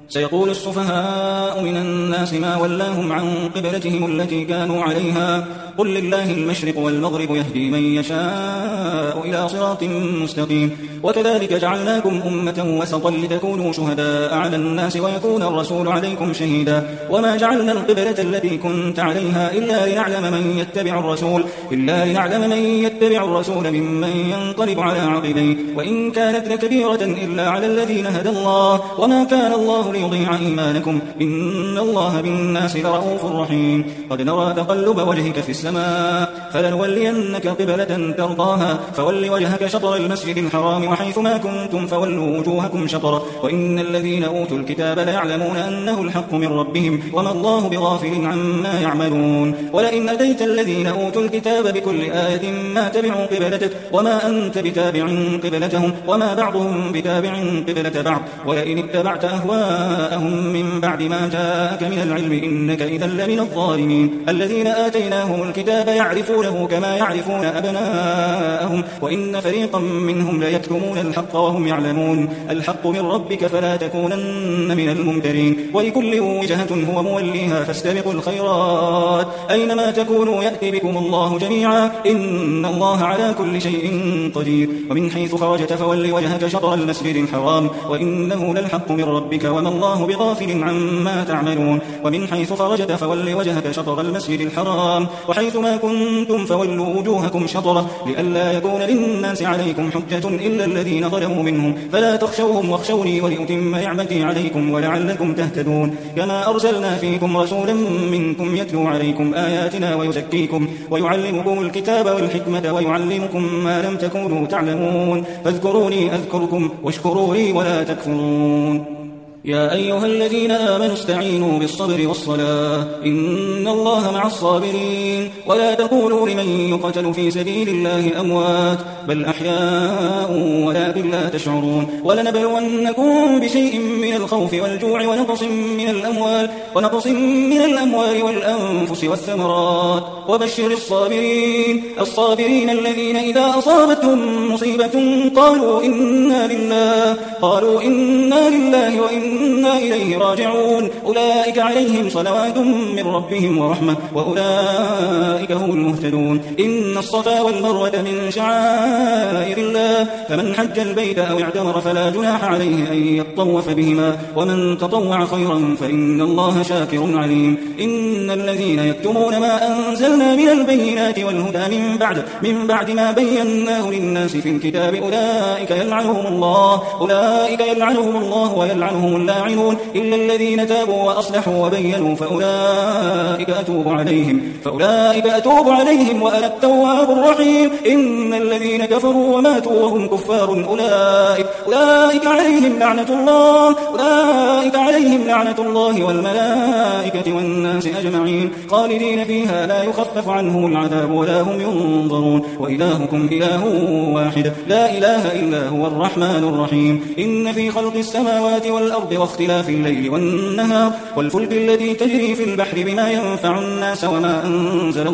سيقول السفهاء من الناس ما ولاهم عن قبلتهم التي كانوا عليها قل لله المشرق والمغرب يهدي من يشاء إلى صراط مستقيم وكذلك جعلناكم أمة وسطا لتكونوا شهداء على الناس ويكون الرسول عليكم شهيدا وما جعلنا القبلة التي كنت عليها إلا لنعلم من يتبع الرسول ممن ينقلب على عقبيه وإن كانت لكبيرة إلا على الذين هدى الله وما كان الله ليضيع إيمانكم إن الله بالناس لرؤوف رحيم قد نرى تقلب وجهك في السماء فلنولينك قبلة ترضاها فول وجهك شطر المسجد الحرام وحيث ما كنتم فولوا وجوهكم شطره وإن الذين أوتوا الكتاب ليعلمون أنه الحق من ربهم وما الله بغافل عما يعملون ولئن أتيت الذين أوتوا الكتاب بكل آية ما تبعوا قبلتك وما أنت بتابع قبلتهم وما بعضهم بتابع قبلة بعض ولئن اتبعت أهواءهم من بعد ما جاءك من العلم إنك إذا لمن الظالمين الذين آتيناهم الكتاب يعرفونه كما يعرفون أبناءهم وإن فريقا منهم ليكتمون الحق وهم يعلمون الحق من ربك فلا تكونن من الممترين ولكل وجهة هو موليها فاستبقوا الخيرات أينما تكونوا يأتي بكم الله جميعا إن الله على كل شيء قدير ومن حيث خرجت فول وجهك شطر المسجد الحرام وإنه للحق من ربك وما الله بغافل عما تعملون ومن حيث خرجت فول وجهك شطر المسجد الحرام وحيث ما كنتم فولوا وجوهكم شطره لئلا يكون للناس عليكم حجة إلا الذين ظلموا منهم فلا تخشوهم واخشوني ولأتم نعمتي عليكم ولعلكم تهتدون كما أرسلنا فيكم رسولا منكم يتلو عليكم آياتنا ويزكيكم ويعلمكم الكتاب والحكمة ويعلمكم ما لم تكونوا تعلمون فاذكروني أذكركم واشكروا لي ولا تكفرون يا أيها الذين آمنوا استعينوا بالصبر والصلاة إن الله مع الصابرين ولا تقولوا لمن يقتل في سبيل الله أموات بل أحياء ولكن لا تشعرون ولنبلونكم بشيء من الخوف والجوع ونقص من الأموال والأنفس والثمرات وبشر الصابرين الذين إذا أصابتهم مصيبة قالوا إنا لله وإنا إليه راجعون أولئك عليهم صلوات من ربهم ورحمة وأولئك هم المهتدون إن الصفا والمروة من شعائر الله فمن حج البيت أو اعتمر فلا جناح عليه أن يطوف بهما ومن تطوع خيرا فإن الله شاكر عليم إن الذين يكتمون ما أنزلنا من البينات والهدى من بعد ما بيناه للناس في الكتاب أولئك يلعنهم الله ويلعنهم اللاعنون إلا الذين تابوا وأصلحوا وبينوا فأولئك أتوب عليهم وأنا التواب الرحيم إن الذين كفروا وماتوا وهم كفار أولئك عليهم لعنة الله والملائكة والناس أجمعين خالدين فيها لا يخفف عنهم العذاب ولا هم ينظرون وإلهكم إله واحد لا إله إلا هو الرحمن الرحيم إن في خلق السماوات والأرض واختلاف الليل والنهار والفلك التي تجري في البحر بما ينفع الناس وما أنزل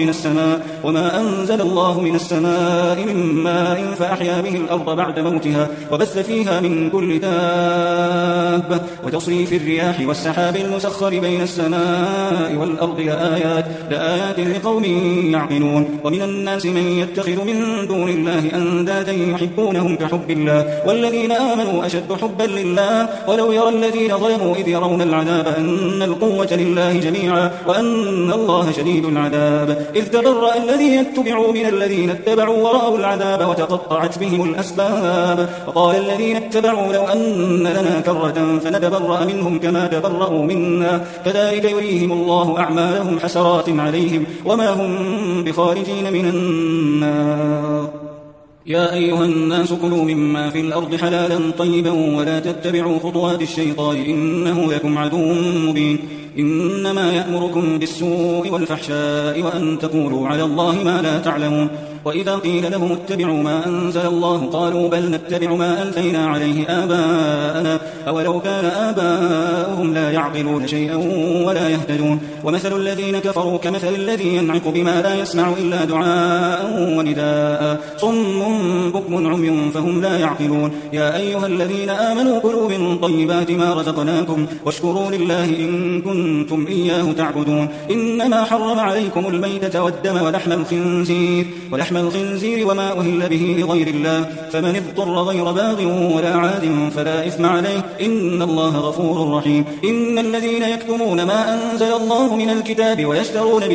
الله من السماء من ماء فأحيا به الأرض بعد موتها وبث فيها من كل دابة وتصريف الرياح والسحاب المسخر بين السماء والأرض لآيات لقوم يعقلون ومن الناس من يتخذ من دون الله أندادا يحبونهم كحب الله والذين آمنوا أشد حبا لله ولو يرى الذين ظلموا إذ يرون العذاب أن القوة لله جميعا وأن الله شديد العذاب إذ تبرأ الذين اتبعوا من الذين اتبعوا ورأوا العذاب وتقطعت بهم الأسباب وقال الذين اتبعوا لو أن لنا كرة فنتبرأ منهم كما تبرأوا منا كذلك يريهم الله أعمالهم حسرات عليهم وما هم بخارجين من النار يا أيها الناس كلوا مما في الأرض حلالا طيبا ولا تتبعوا خطوات الشيطان إنه لكم عدو مبين إنما يأمركم بالسوء والفحشاء وأن تقولوا على الله ما لا تعلمون وإذا قيل لهم اتبعوا ما أنزل الله قالوا بل نتبع ما ألفينا عليه آباءنا أولو كان آباؤهم لا يعقلون شيئا ولا يهتدون ومثل الذين كفروا كمثل الذي ينعق بما لا يسمع إلا دعاء ونداء صم بكم عمي فهم لا يعقلون يا أيها الذين آمنوا كلوا من طيبات ما رزقناكم واشكروا لله إن كنتم إياه تعبدون إنما حرم عليكم الميتة والدم ولحم الخنزير وما أهل به لغير الله فمن اضطر غير باغ ولا عاد فلا إثم عليه إن الله غفور رحيم إن الذين يكتمون ما أنزل الله من الكتاب ويشترون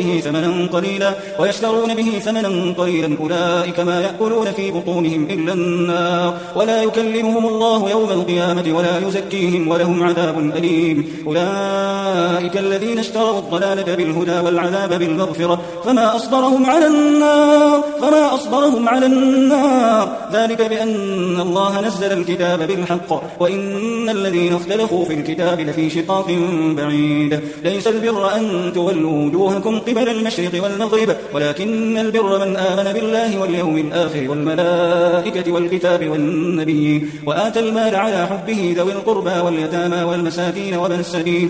به ثمنا قليلا أولئك ما يأكلون في بطونهم إلا النار ولا يكلمهم الله يوم القيامة ولا يزكيهم ولهم عذاب أليم أولئك الذين اشتروا الضلالة بالهدى والعذاب بالمغفرة فما أصبرهم على النار ذلك بأن الله نزل الكتاب بالحق وإن الذين اختلفوا في الكتاب لفي شقاق بعيد ليس البر أن تولوا وجوهكم قبل المشرق والمغرب ولكن البر من آمن بالله واليوم الآخر والملائكة والكتاب والنبيين وآتى المال على حبه ذوي القربى واليتامى والمساكين وابن السبيل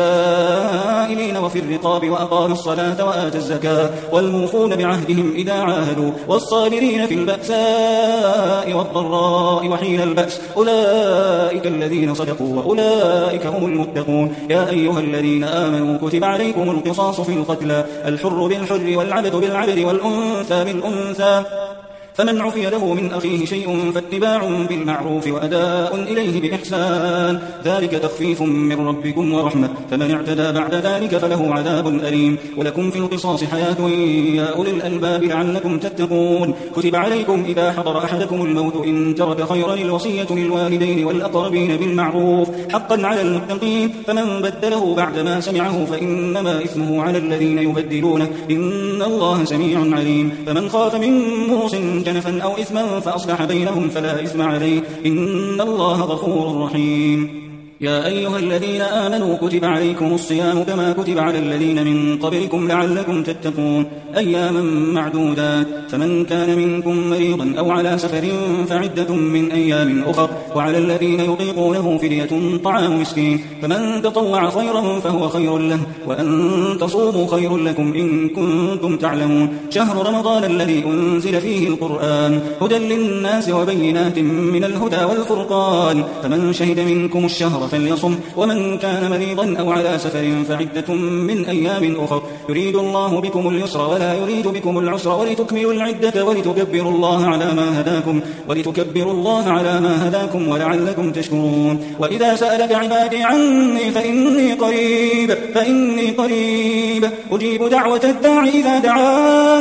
والسائلين وفي الرقاب وأقام الصلاة وآتى الزكاة والموفون بعهدهم إذا عاهدوا والصابرين في البأساء والضراء وحين البأس أولئك الذين صدقوا وأولئك هم المتقون يا أيها الذين آمنوا كتب عليكم القصاص في القتلى الحر بالحر والعبد بالعبد والأنثى بالأنثى فمن عفي له من أخيه شيء فاتباع بالمعروف وأداء إليه بإحسان ذلك تخفيف من ربكم ورحمة فمن اعتدى بعد ذلك فله عذاب أليم ولكم في القصاص حياة يا أولي الألباب لعلكم تتقون كتب عليكم إذا حضر أحدكم الموت إن ترك خيرا الوصية للوالدين والأقربين بالمعروف حقا على المتقين فمن بدله بعدما سمعه فإنما إثمه على الذين يبدلونه إن الله سميع عليم فمن خاف من موص جنفا أو إثما فأصلح بينهم فلا إثم عليه إن الله غفور رحيم يا أيها الذين آمنوا كتب عليكم الصيام كما كتب على الذين من قبلكم لعلكم تتقون أياما معدودات فمن كان منكم مريضا أو على سفر فعدة من أيام أخر وعلى الذين يطيقونه فدية طعام مسكين فمن تطوع خيرا فهو خير له وأن تصوموا خير لكم إن كنتم تعلمون شهر رمضان الذي أنزل فيه القرآن هدى للناس وبينات من الهدى والفرقان فمن شهد منكم الشهر فليصم ومن كان مريضا أو على سفر فعدة من أيام أخر يريد الله بكم اليسر ولا يريد بكم العسر ولتكملوا العدة ولتكبروا الله على ما هداكم ولعلكم تشكرون وإذا سألك عبادي عني فإني قريب أجيب دعوة الداعي إذا دعان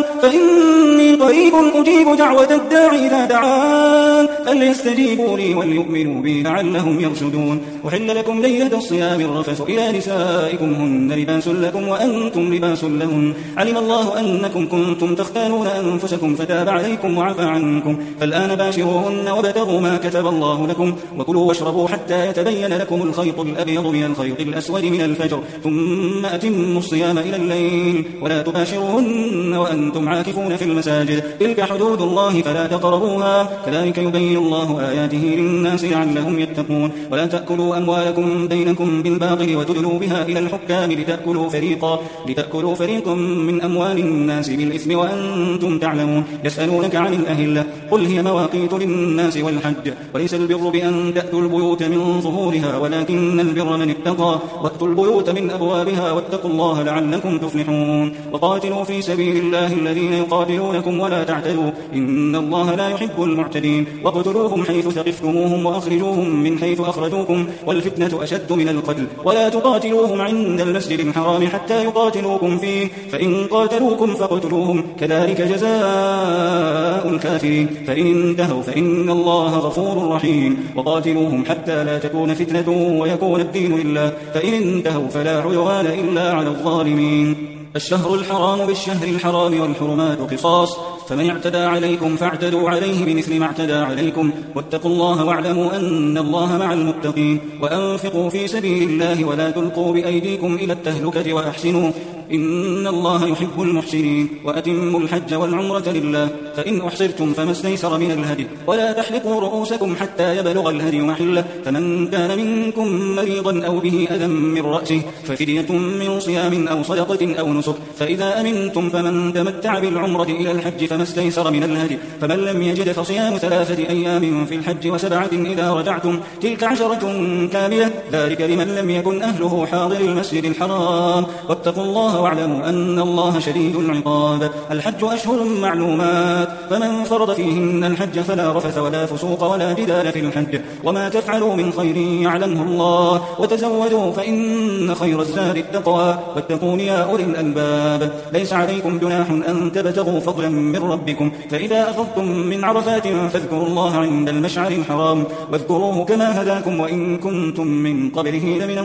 فليستجيبوا لي وليؤمنوا بي لعلهم يرشدون أحل لكم ليلة الصيام الرفث إلى نسائكم هن لباس لكم وأنتم لباس لهن علم الله أنكم كنتم تختانون أنفسكم فتاب عليكم وعفى عنكم فالآن باشروهن وابتغوا ما كتب الله لكم وكلوا واشربوا حتى يتبين لكم الخيط الأبيض من الخيط الأسود من الفجر ثم أتموا الصيام إلى الليل ولا تباشروهن وأنتم عاكفون في المساجد تلك حدود الله فلا تقربوها كذلك يبين الله آياته للناس لعلهم يتقون ولا تأكلوا أموالكم بينكم بالباطل وتدلوا بها إلى الحكام لتأكلوا فريقا من أموال الناس بالإثم وأنتم تعلمون يسألونك عن الأهلة قل هي مواقيت للناس والحج وليس البر بأن تأتوا البيوت من ظهورها ولكن البر من اتقى وأتوا البيوت من أبوابها واتقوا الله لعلكم تفلحون وقاتلوا في سبيل الله الذين يقاتلونكم ولا تعتدوا إن الله لا يحب المعتدين واقتلوهم حيث ثقفتموهم وأخرجوهم من حيث أخرجوكم والفتنة أشد من القتل ولا تقاتلوهم عند المسجد الحرام حتى يقاتلوكم فيه فإن قاتلوكم فاقتلوهم كذلك جزاء الكافرين فإن انتهوا فإن الله غفور رحيم وقاتلوهم حتى لا تكون فتنة ويكون الدين لله فإن انتهوا فلا عدوان إلا على الظالمين الشهر الحرام بالشهر الحرام والحرمات قصاص فمن اعتدى عليكم فاعتدوا عليه بمثل ما اعتدى عليكم واتقوا الله واعلموا أن الله مع المتقين وأنفقوا في سبيل الله ولا تلقوا بأيديكم إلى التهلكة وأحسنوا إن الله يحب المحسنين. وأتموا الحج والعمرة لله، فإن أحصرتم فما استيسر من الهدي، ولا تحلقوا رؤوسكم حتى يبلغ الهدي محله، فمن كان منكم مريضا أو به أذى من رأسه ففدية من صيام أو صدقة أو نسك، فإذا أمنتم فمن تمتع بالعمرة إلى الحج فما استيسر من الهدي، فمن لم يجد فصيام 3 أيام في الحج و7 إذا رجعتم، تلك 10 كاملة، ذلك لمن لم يكن أهله حاضر المسجد الحرام. واتقوا الله واعلموا أن الله شديد العقاب. الحج أشهر معلومات، فمن فرض فيهن الحج فلا رفث ولا فسوق ولا جدال في الحج، وما تفعلوا من خير يعلمه الله، وتزودوا فإن خير الزاد التقوى، واتقون يا أولي الألباب. ليس عليكم جناح أن تبتغوا فضلا من ربكم، فإذا أفضتم من عرفات فاذكروا الله عند المشعر الحرام، واذكروه كما هداكم وإن كنتم من قبله لمن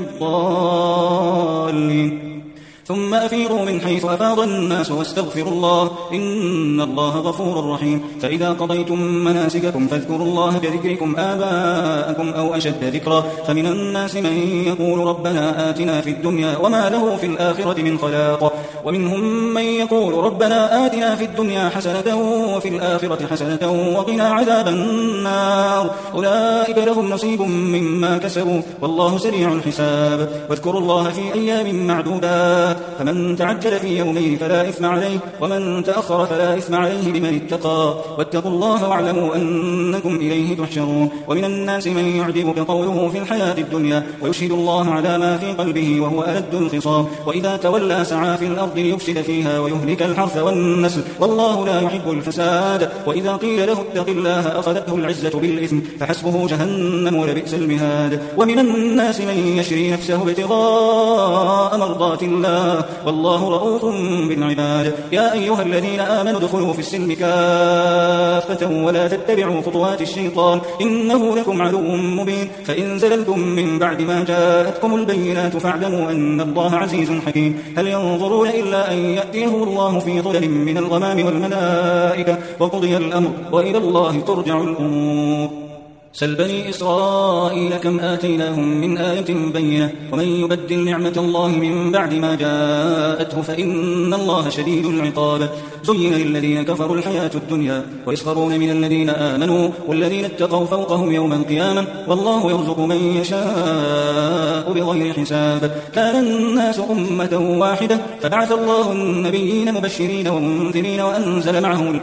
الضالين. ثم أفيضوا من حيث أفاض الناس واستغفروا الله، إن الله غفور رحيم. فإذا قضيتم مناسككم فاذكروا الله كذكركم آباءكم أو أشد ذكرا، فمن الناس من يقول ربنا آتنا في الدنيا وما له في الآخرة من خلاق، ومنهم من يقول ربنا آتنا في الدنيا حسنة وفي الآخرة حسنة وقنا عذاب النار، أولئك لهم نصيب مما كسبوا والله سريع الحساب. واذكروا الله في أيام معدودات، فمن تعجل في يومين فلا إثم عليه، ومن تأخر فلا إثم عليه لمن اتقى. واتقوا الله واعلموا أنكم إليه تحشرون. ومن الناس من يعجبك قوله في الحياة الدنيا ويشهد الله على ما في قلبه وهو ألد الخصام، وإذا تولى سعى في الأرض ليفسد فيها ويهلك الحرث والنسل، والله لا يحب الفساد. وإذا قيل له اتق الله أخذته العزة بالإثم فحسبه جهنم ولبئس المهاد. ومن الناس من يشري نفسه ابتغاء مرضات الله والله رؤوف بالعباد. يا أيها الذين آمنوا ادخلوا في السلم كافة ولا تتبعوا خطوات الشيطان إنه لكم عدو مبين. فإن زللتم من بعد ما جاءتكم البينات فاعلموا أن الله عزيز حكيم. هل ينظرون إلا أن يأتيهم الله في ظلل من الغمام والملائكة وقضي الأمر وإلى الله ترجع الأمور. سل بني إسرائيل كم آتيناهم من آية بينة ومن يبدل نعمة الله من بعد ما جاءته فإن الله شديد العقاب. زين للذين كفروا الحياة الدنيا ويسخرون من الذين آمنوا والذين اتقوا فوقهم يوم القيامة والله يرزق من يشاء بغير حساب. كان الناس أمة واحدة فبعث الله النبيين مبشرين ومنذرين وأنزل معهم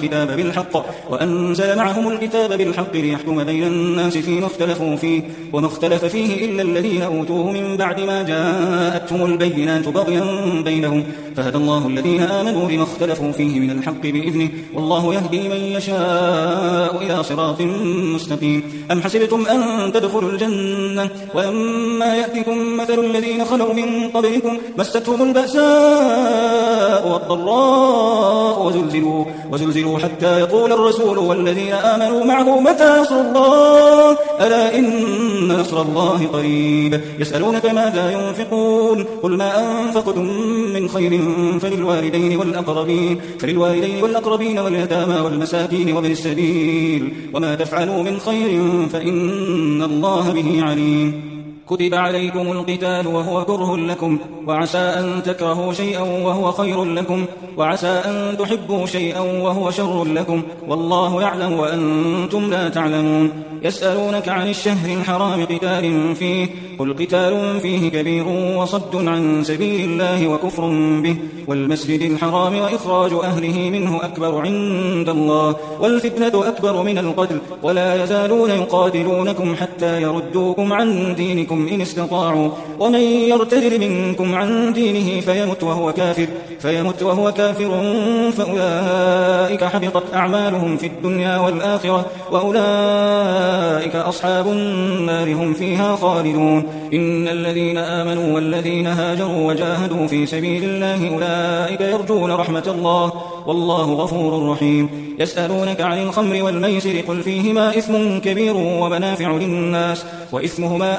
الكتاب بالحق ليحكم بين الناس فيما اختلفوا فيه وما اختلف فيه إلا الذين أوتوه من بعد ما جاءتهم البينات بغيا بينهم فهدى الله الذين آمنوا لما اختلفوا فيه من الحق بإذنه والله يهدي من يشاء إلى صراط مستقيم. أم حسبتم أن تدخلوا الجنة ولما يأتكم مثل الذين خلوا من قبلكم مستهم البأساء والضراء وزلزلوا حتى يقول الرسول والذين آمنوا معه متى نصر الله ألا إن نصر الله قريب. يسألونك ماذا ينفقون قل ما أنفقتم من خير فللوالدين والأقربين واليتامى والمساكين وابن السبيل وما تفعلوا من خير فإن الله به عليم. كتب عليكم القتال وهو كره لكم وعسى أن تكرهوا شيئا وهو خير لكم وعسى أن تحبوا شيئا وهو شر لكم والله يعلم وأنتم لا تعلمون. يسألونك عن الشهر الحرام قتال فيه قل قتال فيه كبير وصد عن سبيل الله وكفر به والمسجد الحرام وإخراج أهله منه أكبر عند الله والفتنة أكبر من القتل ولا يزالون يقاتلونكم حتى يردوكم عن دينكم إن استطاعوا ومن يرتد منكم عن دينه فيمت وهو كافر فأولئك حبطت أعمالهم في الدنيا والآخرة وأولئك أصحاب النار هم فيها خالدون. إن الذين آمنوا والذين هاجروا وجاهدوا في سبيل الله أولئك يرجون رحمة الله والله غفور رحيم. يسألونك عن الخمر والميسر قل فيهما إثم كبير ومنافع للناس وإثمهما أكبر من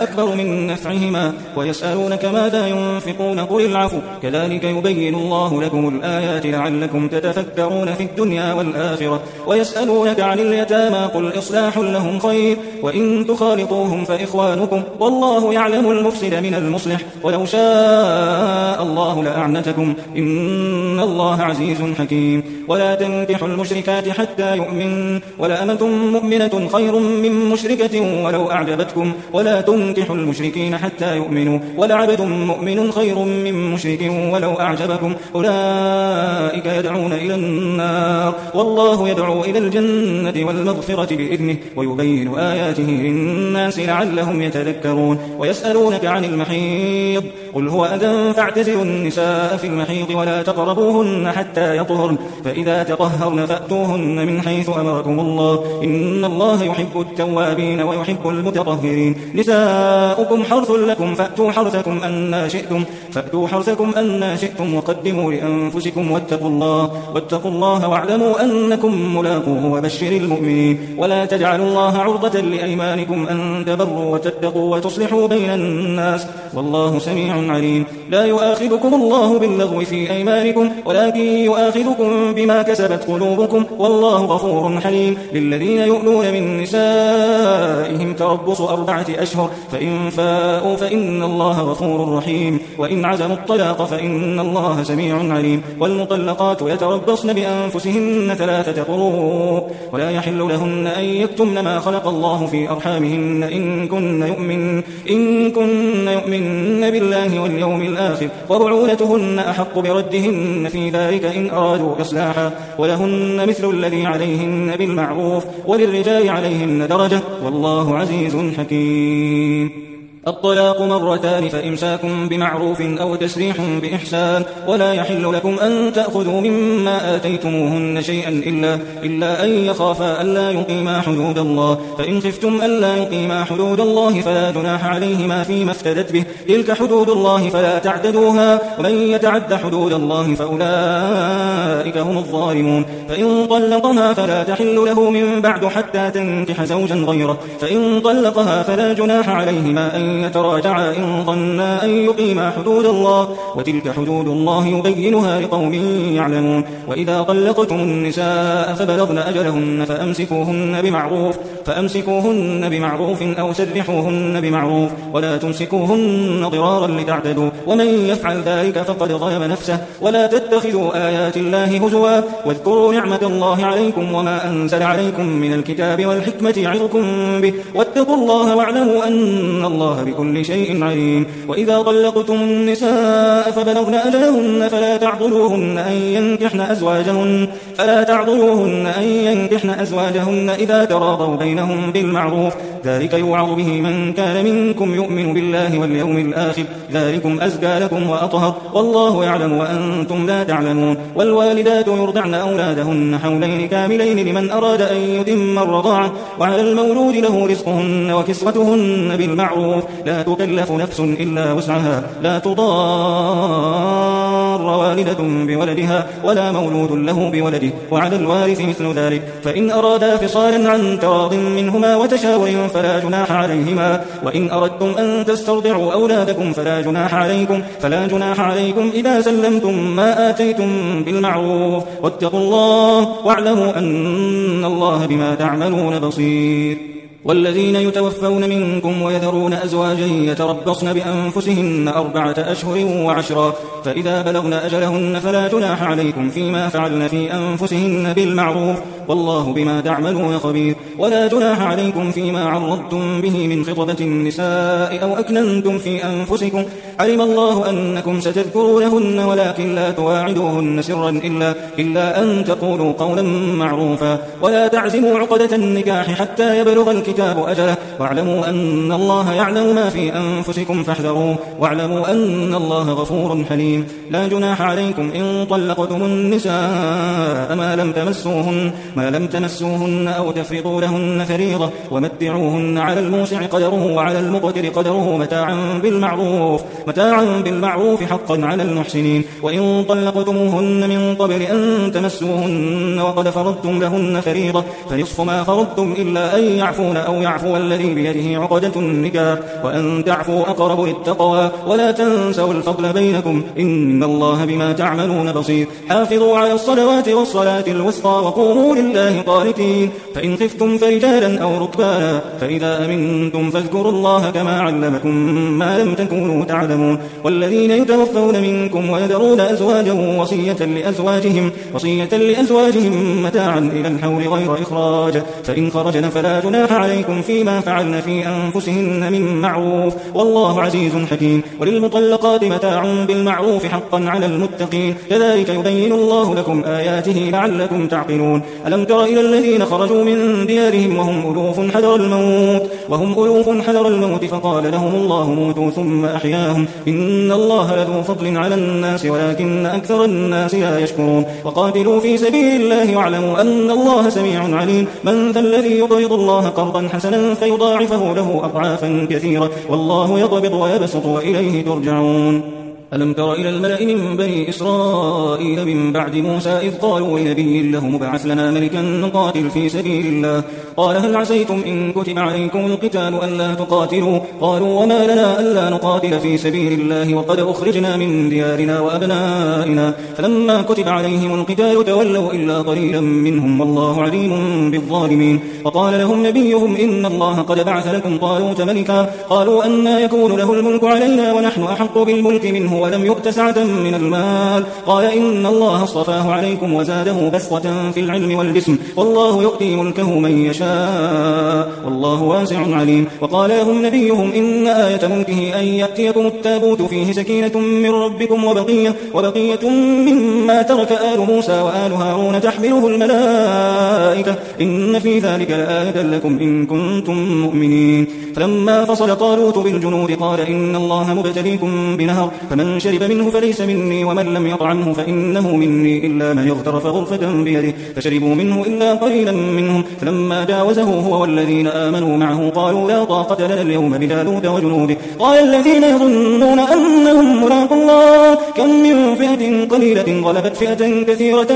من نفعهما ويسألونك ماذا ينفقون قل العفو كذلك يبين الله لكم الآيات لعلكم تتفكرون في الدنيا والآخرة ويسألونك عن اليتامى قل إصلاح لهم خير وإن تخالطوهم فإخوانكم والله يعلم المفسد من المصلح ولو شاء الله لأعنتكم إن الله عزيز حكيم ولا تنكحوا المشركات حتى يؤمن ولأمة مؤمنة خير من مشركة ولو أعجبتكم ولا تنكحوا المشركين حتى يؤمنوا ولعبد مؤمن خير من مشرك ولو أعجبكم أولئك يدعون إلى النار والله يدعو إلى الجنة والمغفرة بإذنه ويبين آياته للناس لعلهم يتذكرون ويسألونك عن المحيض قل هو أذى فاعتزلوا النساء في المحيض ولا تقربوهن حتى يطهرن فإذا تطهرن فأتوهن من حيث أمركم الله إن الله يحب التوابين ويحب المتطهرين نساؤكم حرث لكم فأتوا حرثكم أن شئتم وقدموا لأنفسكم واتقوا الله واعلموا أنكم ملاقوه وبشر المؤمنين ولا تجعلوا الله عرضة لأيمانكم أن تبروا وتتقوا وتصلحوا بين الناس والله سميع عليم لا يؤاخذكم الله باللغو في أيمانكم ولكن يؤاخذكم بما كسبت قلوبكم والله غفور حليم للذين يؤلون من نسائهم تربص 4 أشهر فإن فاءوا فإن الله غفور رحيم وإن عزموا الطلاق فإن الله سميع عليم والمطلقات يتربصن بأنفسهن 3 قروء ولا يحل لهن أن يكتمن ما خلق الله في أرحامهن إن كن يؤمن بالله واليوم الآخر وبعولتهن أحق بردهن في ذلك إن أرادوا إصلاحا ولهن مثل الذي عليهن بالمعروف وللرجال عليهن درجة والله عزيز حكيم الطلاق مرتان فإمساكم بمعروف أو تسريح بإحسان ولا يحل لكم أن تأخذوا مما آتيتموهن شيئا إلا أن يخافا ألا يقيما حدود الله فإن خفتم ألا يقيما حدود الله فلا جناح عليهما فيما افتدت به تلك حدود الله فلا تعتدوها ومن يتعد حدود الله فأولئك هم الظالمون فإن طلقها فلا تحل له من بعد حتى تنكح زوجا غيره فإن طلقها فلا جناح عليهما أن يتراجعا إن ظنا أن يقيما حدود الله وتلك حدود الله يبينها لقوم يعلمون وإذا طلقتم النساء فبلغن أجلهن فأمسكوهن بمعروف أو سرحوهن بمعروف ولا تمسكوهن ضرارا لتعتدوا ومن يفعل ذلك فقد ظلم نفسه ولا تتخذوا آيات الله هزوا واذكروا نعمة الله عليكم وما أنزل عليكم من الكتاب والحكمة يعظكم به واتقوا الله واعلموا أن الله بكل شيء عليم وإذا طلقتم النساء فبلغن أجلهن فلا تعضلوهن أن ينكحن أزواجهن إذا تراضوا بينهم بالمعروف ذلك يوعظ به من كان منكم يؤمن بالله واليوم الآخر ذلكم أزكى لكم وأطهر والله يعلم وأنتم لا تعلمون والوالدات يرضعن أولادهن حولين كاملين لمن أراد أن يتم الرضاعة وعلى المولود له رزقهن وكسوتهن بالمعروف لا تكلف نفس إلا وسعها لا تضار والدة بولدها ولا مولود له بولده وعلى الوارث مثل ذلك فإن أرادا فصالا عن تراض منهما وتشاور فلا جناح عليهما وإن أردتم أن تسترضعوا أولادكم فلا جناح عليكم إذا سلمتم ما آتيتم بالمعروف واتقوا الله واعلموا أن الله بما تعملون بصير والذين يتوفون منكم ويذرون أزواجا يتربصن بأنفسهن 4 أشهر و10 فإذا بلغن أجلهن فلا جناح عليكم فيما فعلن في أنفسهن بالمعروف والله بما تعملون خبير ولا جناح عليكم فيما عرضتم به من خطبة النساء أو أكننتم في أنفسكم علم الله أنكم ستذكرونهن ولكن لا تواعدوهن سرا إلا أن تقولوا قولا معروفا ولا تعزموا عقدة النكاح حتى يبلغ الكتاب أجله واعلموا أن الله يعلم ما في أنفسكم فاحذروه واعلموا أن الله غفور حليم لا جناح عليكم إن طلقتم النساء ما لم تمسوهن أو تفرضوا لهن فريضة ومتعوهن على الموسع قدره وعلى المقتر قدره متاعا متاعا بالمعروف حقا على المحسنين. وإن طلقتموهن من قبل أن تمسوهن وقد فرضتم لهن فريضة فنصف ما فرضتم إلا أن يعفون أو يعفو الذي بيده عقدة النكاح وأن تعفوا أقرب للتقوى ولا تنسوا الفضل بينكم إن الله بما تعملون بصير. حافظوا على الصلوات والصلاة الوسطى وقوموا لله قانتين. فإن خفتم فرجالا أو ركبانا فإذا أمنتم فاذكروا الله كما علمكم ما لم تكونوا تعلمون. والذين يتوفون منكم ويذرون أزواجا وصية لأزواجهم متاعا إلى الحول غير إخراج فإن خرجن فلا جناح عليكم فيما فعلن في أنفسهن من معروف والله عزيز حكيم. وللمطلقات متاع بالمعروف حقا على المتقين كذلك يبين الله لكم آياته لعلكم تعقلون. ألم تر إلى الذين خرجوا من ديارهم وهم ألوف حذر الموت فقال لهم الله موتوا ثم أحياهم إن الله لذو فضل على الناس ولكن أكثر الناس لا يشكرون. وقاتلوا في سبيل الله واعلموا أن الله سميع عليم. من ذا الذي يقرض الله قرضا حسنا فيضاعفه له أضعافا كثيرة والله يقبض ويبسط وإليه ترجعون. ألم تر إلى الملأ من بني إسرائيل من بعد موسى إذ قالوا لنبي له مبعث لنا ملكا نقاتل في سبيل الله قال هل عسيتم إن كتب عليكم القتال ألا تقاتلوا قالوا وما لنا ألا نقاتل في سبيل الله وقد أخرجنا من ديارنا وأبنائنا فلما كتب عليهم القتال تولوا إلا قليلا منهم والله عليم بالظالمين. وقال لهم نبيهم إن الله قد بعث لكم طالوت ملكا قالوا أنى يكون له الملك علينا ونحن أحق بالملك منه ولم يؤت سعة من المال قال إن الله اصطفاه عليكم وزاده بسطة في العلم والجسم والله يؤتي ملكه من يشاء والله واسع عليم. وقال لهم نبيهم إن آية ملكه أن يأتيكم التابوت فيه سكينة من ربكم وبقية مما ترك آل موسى وآل هارون تحمله الملائكة إن في ذلك لآية لكم إن كنتم مؤمنين. فلما فصل طالوت بالجنود قال إن الله مبتليكم بنهر فمن شرب منه فليس مني ومن لم يطعمه فإنه مني إلا من اغترف غرفة بيده فشربوا منه إلا قليلا منهم فلما جاوزه هو والذين آمنوا معه قالوا لا طاقة لنا اليوم بجالوت وجنوده قال الذين يظنون أنهم ملاقو الله كم من فئة قليلة غلبت فئة كثيرة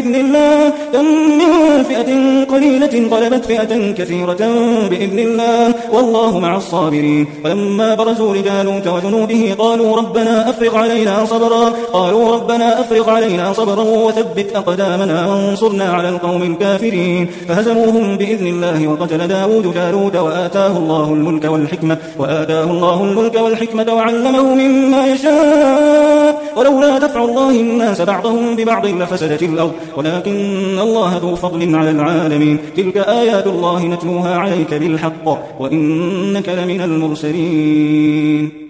بإذن الله والله مع الصابرين. ولما برزوا لجالوت وجنوده قالوا ربنا أفرغ علينا صبرا وثبت أقدامنا وانصرنا على القوم الكافرين فهزموهم بإذن الله. وقتل داود جالوت وآتاه الله الملك والحكمة وعلمه مما يشاء ولولا دفع الله الناس بعضهم ببعض لفسدت الأرض ولكن الله ذو فضل على العالمين. تلك آيات الله نتلوها عليك بالحق وإنك لمن المرسلين.